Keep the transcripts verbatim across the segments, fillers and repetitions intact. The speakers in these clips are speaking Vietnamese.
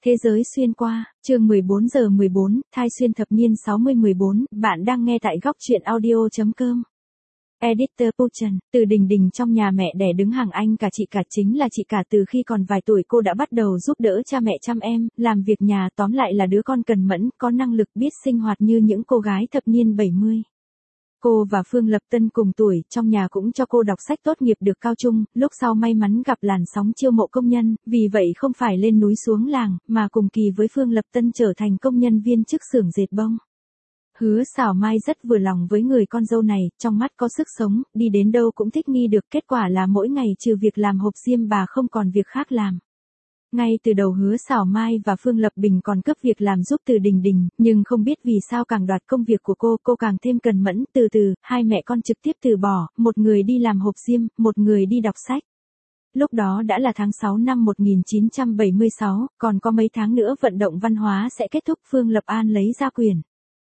Thế giới xuyên qua, chương mười bốn giờ mười bốn, thai xuyên thập niên sáu mươi mười bốn, bạn đang nghe tại góc truyện audio.com. Editor Puchen, từ Đình Đình trong nhà mẹ đẻ đứng hàng anh cả chị cả chính là chị cả từ khi còn vài tuổi cô đã bắt đầu giúp đỡ cha mẹ chăm em, làm việc nhà, tóm lại là đứa con cần mẫn, có năng lực, biết sinh hoạt như những cô gái thập niên bảy mươi. Cô và Phương Lập Tân cùng tuổi, trong nhà cũng cho cô đọc sách tốt nghiệp được cao trung, lúc sau may mắn gặp làn sóng chiêu mộ công nhân, vì vậy không phải lên núi xuống làng, mà cùng kỳ với Phương Lập Tân trở thành công nhân viên chức xưởng dệt bông. Hứa Sảo Mai rất vừa lòng với người con dâu này, trong mắt có sức sống, đi đến đâu cũng thích nghi được, kết quả là mỗi ngày trừ việc làm hộp xiêm bà không còn việc khác làm. Ngay từ đầu Hứa Sảo Mai và Phương Lập Bình còn cấp việc làm giúp Từ Đình Đình, nhưng không biết vì sao càng đoạt công việc của cô, cô càng thêm cần mẫn, từ từ, hai mẹ con trực tiếp từ bỏ, một người đi làm hộp xiêm, một người đi đọc sách. Lúc đó đã là tháng sáu năm một nghìn chín trăm bảy mươi sáu, còn có mấy tháng nữa vận động văn hóa sẽ kết thúc. Phương Lập An lấy ra quyển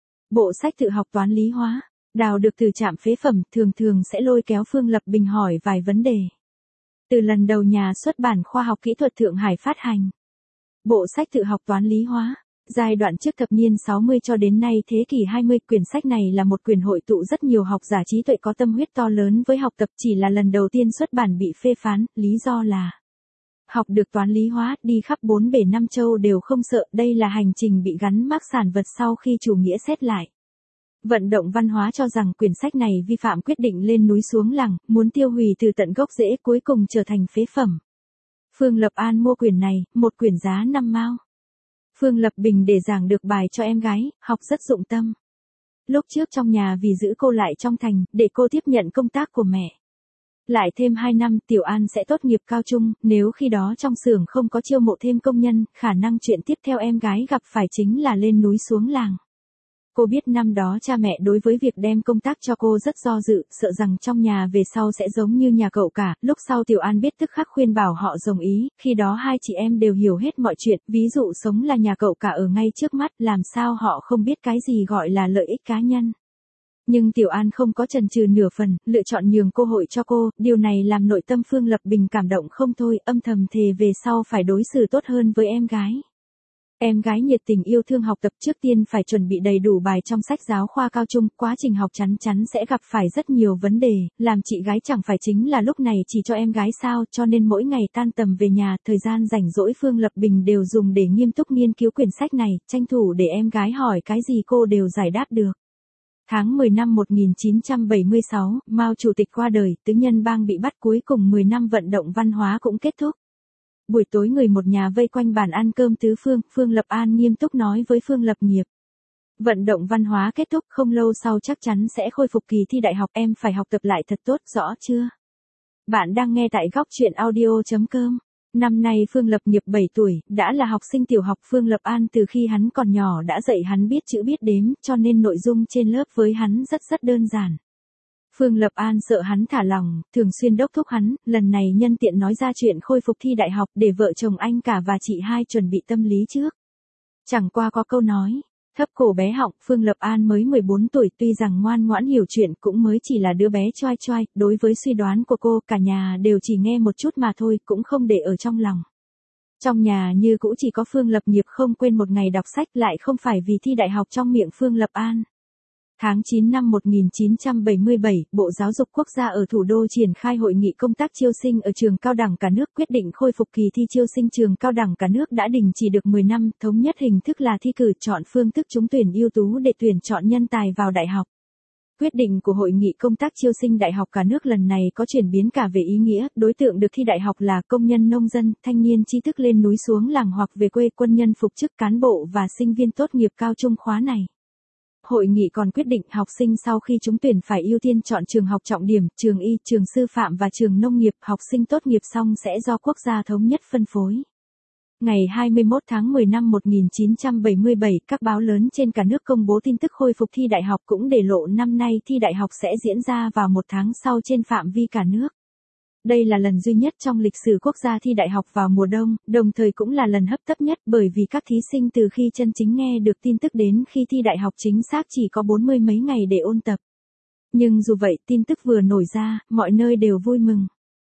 bộ sách tự học toán lý hóa, đào được từ trạm phế phẩm, thường thường sẽ lôi kéo Phương Lập Bình hỏi vài vấn đề. Từ lần đầu nhà xuất bản Khoa học Kỹ thuật Thượng Hải phát hành bộ sách tự học toán lý hóa, giai đoạn trước thập niên sáu mươi cho đến nay thế kỷ hai mươi, quyển sách này là một quyển hội tụ rất nhiều học giả trí tuệ có tâm huyết to lớn với học tập, chỉ là lần đầu tiên xuất bản bị phê phán, lý do là học được toán lý hóa, đi khắp bốn bể năm châu đều không sợ, đây là hành trình bị gắn mác sản vật sau khi chủ nghĩa xét lại. Vận động văn hóa cho rằng quyển sách này vi phạm quyết định lên núi xuống làng, muốn tiêu hủy từ tận gốc rễ, cuối cùng trở thành phế phẩm. Phương Lập An mua quyển này, một quyển giá năm mao. Phương Lập Bình để giảng được bài cho em gái, học rất dụng tâm. Lúc trước trong nhà vì giữ cô lại trong thành, để cô tiếp nhận công tác của mẹ. Lại thêm hai năm Tiểu An sẽ tốt nghiệp cao trung, nếu khi đó trong xưởng không có chiêu mộ thêm công nhân, khả năng chuyện tiếp theo em gái gặp phải chính là lên núi xuống làng. Cô biết năm đó cha mẹ đối với việc đem công tác cho cô rất do dự, sợ rằng trong nhà về sau sẽ giống như nhà cậu cả. Lúc sau Tiểu An biết tức khắc khuyên bảo họ đồng ý, khi đó hai chị em đều hiểu hết mọi chuyện, ví dụ sống là nhà cậu cả ở ngay trước mắt, làm sao họ không biết cái gì gọi là lợi ích cá nhân. Nhưng Tiểu An không có chần chừ nửa phần, lựa chọn nhường cơ hội cho cô, điều này làm nội tâm Phương Lập Bình cảm động không thôi, âm thầm thề về sau phải đối xử tốt hơn với em gái. Em gái nhiệt tình yêu thương học tập, trước tiên phải chuẩn bị đầy đủ bài trong sách giáo khoa cao trung, quá trình học chắn chắn sẽ gặp phải rất nhiều vấn đề, làm chị gái chẳng phải chính là lúc này chỉ cho em gái sao, cho nên mỗi ngày tan tầm về nhà, thời gian rảnh rỗi Phương Lập Bình đều dùng để nghiêm túc nghiên cứu quyển sách này, tranh thủ để em gái hỏi cái gì cô đều giải đáp được. Tháng mười năm một nghìn chín trăm bảy mươi sáu, Mao Chủ tịch qua đời, tứ nhân bang bị bắt, cuối cùng mười năm vận động văn hóa cũng kết thúc. Buổi tối người một nhà vây quanh bàn ăn cơm tứ phương, Phương Lập An nghiêm túc nói với Phương Lập Nghiệp. Vận động văn hóa kết thúc, không lâu sau chắc chắn sẽ khôi phục kỳ thi đại học, em phải học tập lại thật tốt, rõ chưa? Bạn đang nghe tại góc truyện audio.com. Năm nay Phương Lập Nghiệp bảy tuổi, đã là học sinh tiểu học. Phương Lập An từ khi hắn còn nhỏ đã dạy hắn biết chữ biết đếm, cho nên nội dung trên lớp với hắn rất rất đơn giản. Phương Lập An sợ hắn thả lòng, thường xuyên đốc thúc hắn, lần này nhân tiện nói ra chuyện khôi phục thi đại học để vợ chồng anh cả và chị hai chuẩn bị tâm lý trước. Chẳng qua có câu nói, thấp cổ bé họng, Phương Lập An mới mười bốn tuổi, tuy rằng ngoan ngoãn hiểu chuyện, cũng mới chỉ là đứa bé choai choai, đối với suy đoán của cô, cả nhà đều chỉ nghe một chút mà thôi, cũng không để ở trong lòng. Trong nhà như cũ chỉ có Phương Lập Nghiệp không quên một ngày đọc sách, lại không phải vì thi đại học trong miệng Phương Lập An. Tháng chín năm một nghìn chín trăm bảy mươi bảy, Bộ Giáo dục Quốc gia ở thủ đô triển khai hội nghị công tác chiêu sinh ở trường cao đẳng cả nước, quyết định khôi phục kỳ thi chiêu sinh trường cao đẳng cả nước đã đình chỉ được mười năm, thống nhất hình thức là thi cử chọn phương thức trúng tuyển ưu tú để tuyển chọn nhân tài vào đại học. Quyết định của hội nghị công tác chiêu sinh đại học cả nước lần này có chuyển biến cả về ý nghĩa, đối tượng được thi đại học là công nhân nông dân, thanh niên trí thức lên núi xuống làng hoặc về quê, quân nhân phục chức, cán bộ và sinh viên tốt nghiệp cao trung khóa này. Hội nghị còn quyết định học sinh sau khi trúng tuyển phải ưu tiên chọn trường học trọng điểm, trường y, trường sư phạm và trường nông nghiệp, học sinh tốt nghiệp xong sẽ do quốc gia thống nhất phân phối. Ngày hai mươi mốt tháng mười năm một nghìn chín trăm bảy mươi bảy, các báo lớn trên cả nước công bố tin tức khôi phục thi đại học, cũng để lộ năm nay thi đại học sẽ diễn ra vào một tháng sau trên phạm vi cả nước. Đây là lần duy nhất trong lịch sử quốc gia thi đại học vào mùa đông, đồng thời cũng là lần hấp tấp nhất bởi vì các thí sinh từ khi chân chính nghe được tin tức đến khi thi đại học chính xác chỉ có bốn mươi mấy ngày để ôn tập. Nhưng dù vậy, tin tức vừa nổi ra, mọi nơi đều vui mừng.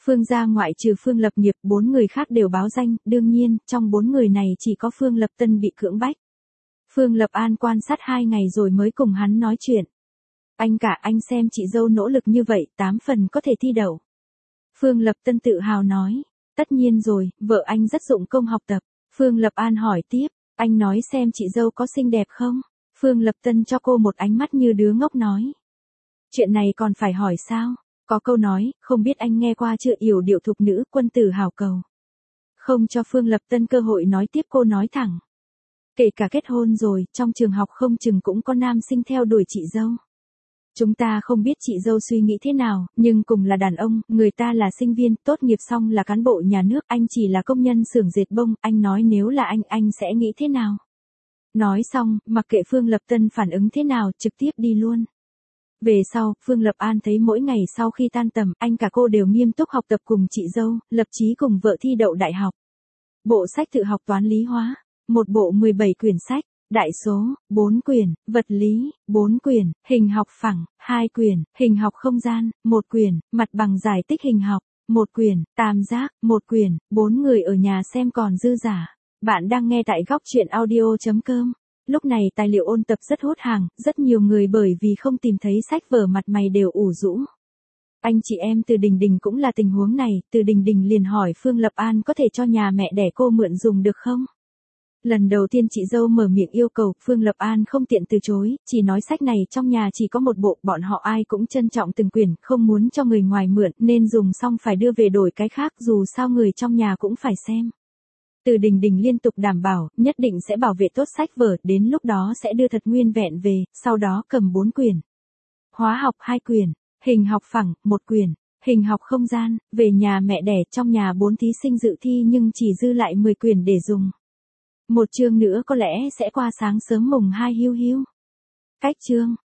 Phương gia ngoại trừ Phương Lập Nghiệp, bốn người khác đều báo danh, đương nhiên, trong bốn người này chỉ có Phương Lập Tân bị cưỡng bách. Phương Lập An quan sát hai ngày rồi mới cùng hắn nói chuyện. Anh cả, anh xem chị dâu nỗ lực như vậy, tám phần có thể thi đậu. Phương Lập Tân tự hào nói, tất nhiên rồi, vợ anh rất dụng công học tập. Phương Lập An hỏi tiếp, anh nói xem chị dâu có xinh đẹp không? Phương Lập Tân cho cô một ánh mắt như đứa ngốc nói. Chuyện này còn phải hỏi sao? Có câu nói, không biết anh nghe qua chưa, yểu điệu thục nữ, quân tử hảo cầu. Không cho Phương Lập Tân cơ hội nói tiếp, cô nói thẳng. Kể cả kết hôn rồi, trong trường học không chừng cũng có nam sinh theo đuổi chị dâu. Chúng ta không biết chị dâu suy nghĩ thế nào, nhưng cùng là đàn ông, người ta là sinh viên, tốt nghiệp xong là cán bộ nhà nước, anh chỉ là công nhân xưởng dệt bông, anh nói nếu là anh, anh sẽ nghĩ thế nào? Nói xong, mặc kệ Phương Lập Tân phản ứng thế nào, trực tiếp đi luôn. Về sau, Phương Lập An thấy mỗi ngày sau khi tan tầm, anh cả cô đều nghiêm túc học tập cùng chị dâu, lập chí cùng vợ thi đậu đại học. Bộ sách tự học toán lý hóa, một bộ mười bảy quyển sách, đại số, bốn quyển, vật lý, bốn quyển, hình học phẳng, hai quyển, hình học không gian, một quyển, mặt bằng giải tích hình học, một quyển, tam giác, một quyển, bốn người ở nhà xem còn dư giả. Bạn đang nghe tại góc truyện audio chấm com. Lúc này tài liệu ôn tập rất hốt hàng, rất nhiều người bởi vì không tìm thấy sách vở mặt mày đều ủ rũ. Anh chị em Từ Đình Đình cũng là tình huống này, Từ Đình Đình liền hỏi Phương Lập An có thể cho nhà mẹ đẻ cô mượn dùng được không? Lần đầu tiên chị dâu mở miệng yêu cầu, Phương Lập An không tiện từ chối, chỉ nói sách này trong nhà chỉ có một bộ, bọn họ ai cũng trân trọng từng quyển, không muốn cho người ngoài mượn, nên dùng xong phải đưa về đổi cái khác, dù sao người trong nhà cũng phải xem. Từ Đình Đình liên tục đảm bảo, nhất định sẽ bảo vệ tốt sách vở, đến lúc đó sẽ đưa thật nguyên vẹn về, sau đó cầm bốn quyển. Hóa học hai quyển, hình học phẳng, một quyển, hình học không gian, về nhà mẹ đẻ, trong nhà bốn thí sinh dự thi nhưng chỉ dư lại mười quyển để dùng. Một chương nữa có lẽ sẽ qua sáng sớm mùng hai hiu hiu. Cách chương.